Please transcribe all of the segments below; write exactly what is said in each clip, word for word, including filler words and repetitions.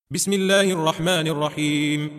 بسم الله الرحمن الرحيم.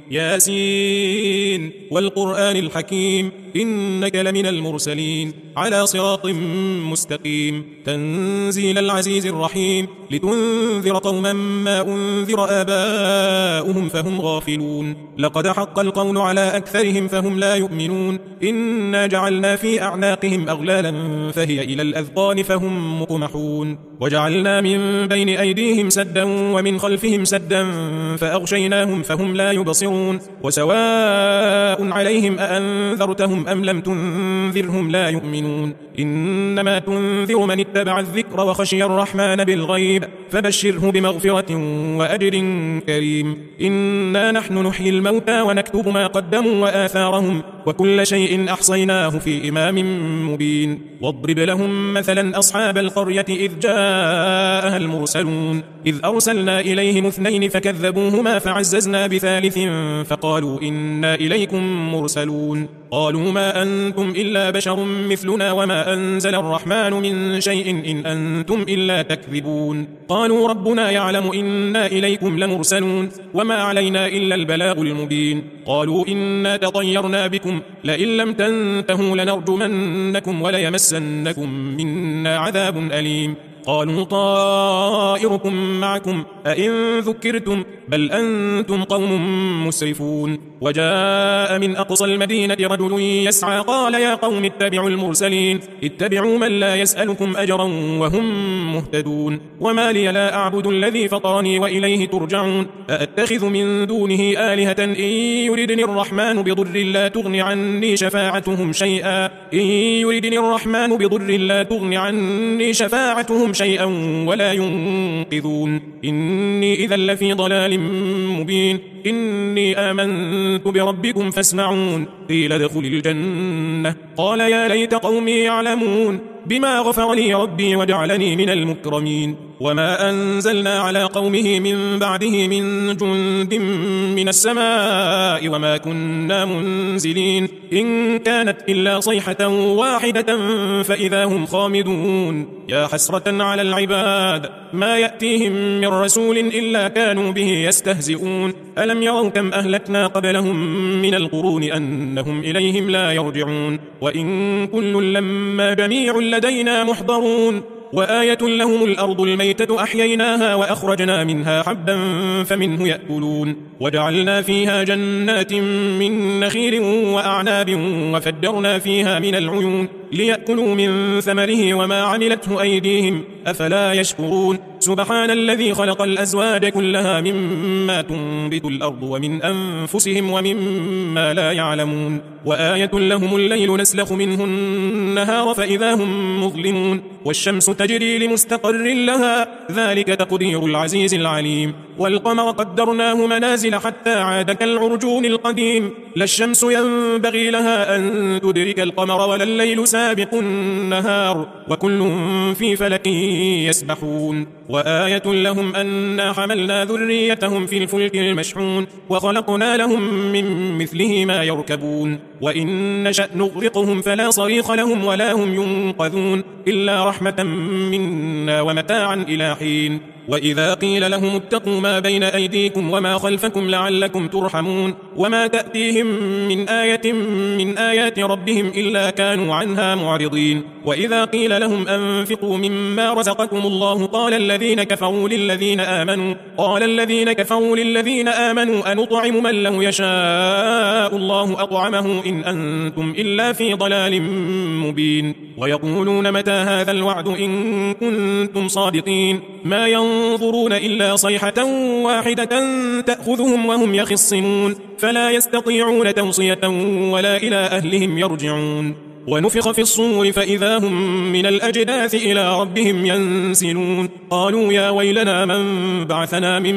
ياسين والقرآن الحكيم إنك لمن المرسلين على صراط مستقيم تنزيل العزيز الرحيم لتنذر قوما ما أنذر آباؤهم فهم غافلون. لقد حق القول على أكثرهم فهم لا يؤمنون. إنا جعلنا في أعناقهم أغلالا فهي إلى الأذقان فهم مقمحون. وجعلنا من بين أيديهم سدا ومن خلفهم سدا فأغشيناهم فهم لا يبصرون. وسواء عليهم أأنذرتهم أم لم تنذرهم لا يؤمنون. إنما تنذر من اتبع الذكر وخشي الرحمن بالغيب فبشره بمغفرة وأجر كريم. إنا نحن نحيي الموتى ونكتب ما قدموا وآثارهم وكل شيء أحصيناه في إمام مبين. واضرب لهم مثلا أصحاب القرية إذ جاءها المرسلون إذ أرسلنا إليهم اثنين فكذبوهما فعززنا بثالث فقالوا إنا إليكم مرسلون. قالوا ما أنتم إلا بشر مثلنا وما أنزل الرحمن من شيء إن أنتم إلا تكذبون. قالوا ربنا يعلم إنا إليكم لمرسلون وما علينا إلا البلاغ المبين. قالوا إنا تطيرنا بكم لئن لم تنتهوا لنرجمنكم وليمسنكم منا عذاب أليم. قالوا طائركم معكم أئن ذكرتم بل أنتم قوم مسرفون. وجاء من أقصى المدينة رجل يسعى قال يا قوم اتبعوا المرسلين اتبعوا من لا يسألكم أجرا وهم مهتدون. وما لي لا أعبد الذي فطرني وإليه ترجعون. أأتخذ من دونه آلهة إن يردني الرحمن بضر لا تغن عني شفاعتهم شيئا إن يردني الرحمن بضر لا تغن عني شفاعتهم شيئا ولا ينقذون. إني إذا لفي ضلال مبين. إني آمنت بربكم فاسمعون. قيل ادخل الجنة قال يا ليت قومي يعلمون بما غفر لي ربي وجعلني من المكرمين. وما أنزلنا على قومه من بعده من جند من السماء وما كنا منزلين إن كانت إلا صيحة واحدة فإذا هم خامدون. يا حسرة على العباد ما يأتيهم من رسول إلا كانوا به يستهزئون. ألم يروا كم أهلكنا قبلهم من القرون أنهم إليهم لا يرجعون. وإن كل لما جميع لدينا محضرون. وآية لهم الأرض الميتة أحييناها وأخرجنا منها حبا فمنه يأكلون. وجعلنا فيها جنات من نخيل وأعناب وفجرنا فيها من العيون ليأكلوا من ثمره وما عملته أيديهم أفلا يشكرون. سبحان الذي خلق الأزواج كلها مما تنبت الأرض ومن أنفسهم ومما لا يعلمون. وآية لهم الليل نسلخ منه النهار فإذا هم مظلمون. والشمس تجري لمستقر لها ذلك تقدير العزيز العليم. والقمر قدرناه منازل حتى عاد كالعرجون القديم. لا الشمس ينبغي لها أن تدرك القمر ولا الليل سابق النهار وكل في فلك يسبحون. وآية لهم أنا حملنا ذريتهم في الفلك المشحون وخلقنا لهم من مثله ما يركبون. وإن نشأ نغرقهم فلا صريخ لهم ولا هم ينقذون إلا رحمة منا ومتاعا إلى حين. وإذا قيل لهم اتقوا ما بين أيديكم وما خلفكم لعلكم ترحمون وما تأتيهم من آية من آيات ربهم إلا كانوا عنها معرضين. وإذا قيل لهم أنفقوا مما رزقكم الله قال الذين كفروا للذين آمنوا قال الذين كفروا للذين آمنوا أنطعم من لو يشاء الله أطعمه إن أنتم إلا في ضلال مبين. ويقولون متى هذا الوعد إن كنتم صادقين ما ينظرون إلا صيحة واحدة تأخذهم وهم يخصمون فلا يستطيعون توصية ولا إلى أهلهم يرجعون. ونفخ في الصور فإذا هم من الأجداث إلى ربهم ينسلون. قالوا يا ويلنا من بعثنا من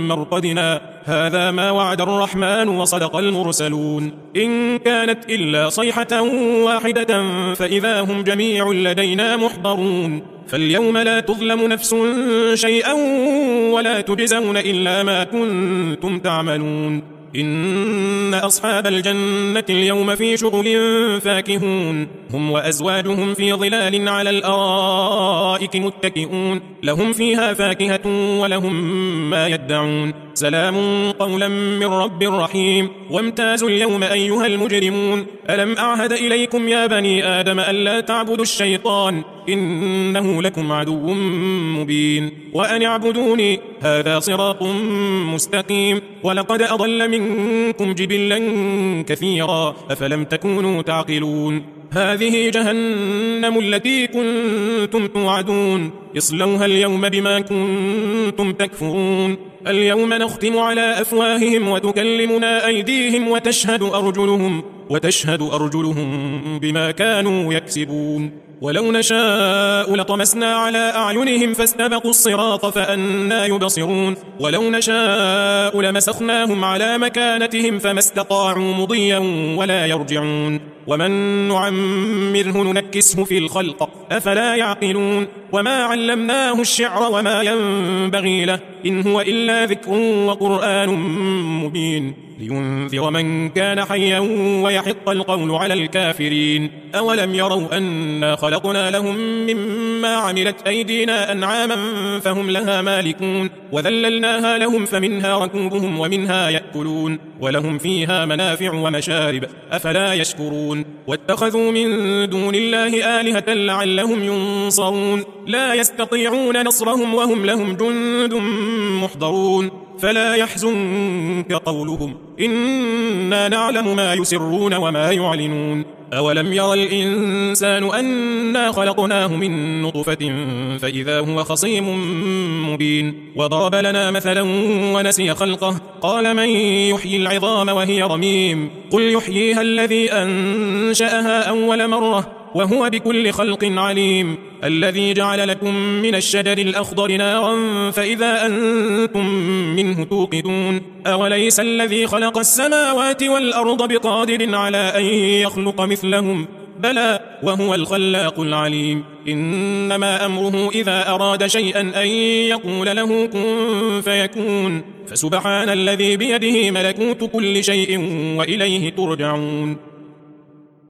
مرقدنا هذا ما وعد الرحمن وصدق المرسلون. إن كانت إلا صيحة واحدة فإذا هم جميع لدينا محضرون. فاليوم لا تظلم نفس شيئا ولا تجزون إلا ما كنتم تعملون. إن أصحاب الجنة اليوم في شغل فاكهون هم وأزواجهم في ظلال على الأرائك متكئون لهم فيها فاكهة ولهم ما يدعون سلام قولا من رب رحيم وامتازوا اليوم أيها المجرمون ألم أعهد إليكم يا بني آدم ألا تعبدوا الشيطان إنه لكم عدو مبين وأن اعبدوني هذا صراط مستقيم ولقد أضل منكم جبلا كثيرا أفلم تكونوا تعقلون هذه جهنم التي كنتم توعدون اصلوها اليوم بما كنتم تكفرون اليوم نختم على أفواههم وتكلمنا أيديهم وتشهد أرجلهم وتشهد أرجلهم بما كانوا يكسبون ولو نشاء لطمسنا على أعينهم فاستبقوا الصراط فأنى يبصرون ولو نشاء لمسخناهم على مكانتهم فما استطاعوا مضيا ولا يرجعون ومن نعمره ننكسه في الخلق أفلا يعقلون وما علمناه الشعر وما ينبغي له إن هو إلا ذكر وقرآن مبين لينذر من كان حيا ويحق القول على الكافرين أولم يروا أنا خلقنا لهم مما عملت أيدينا أنعاما فهم لها مالكون وذللناها لهم فمنها ركوبهم ومنها يأكلون ولهم فيها منافع ومشارب أفلا يشكرون واتخذوا من دون الله آلهة لعلهم ينصرون لا يستطيعون نصرهم وهم لهم جند محضرون فلا يحزنك قولهم إنا نعلم ما يسرون وما يعلنون أولم ير الإنسان أنا خلقناه من نطفة فإذا هو خصيم مبين وضرب لنا مثلا ونسي خلقه قال من يحيي العظام وهي رميم قل يحييها الذي أنشأها أول مرة وهو بكل خلق عليم الذي جعل لكم من الشجر الأخضر نارا فإذا أنتم منه توقدون أوليس الذي خلق السماوات والأرض بقادر على أن يخلق مثلهم بلى وهو الخلاق العليم إنما أمره إذا أراد شيئا أن يقول له كن فيكون فسبحان الذي بيده ملكوت كل شيء وإليه ترجعون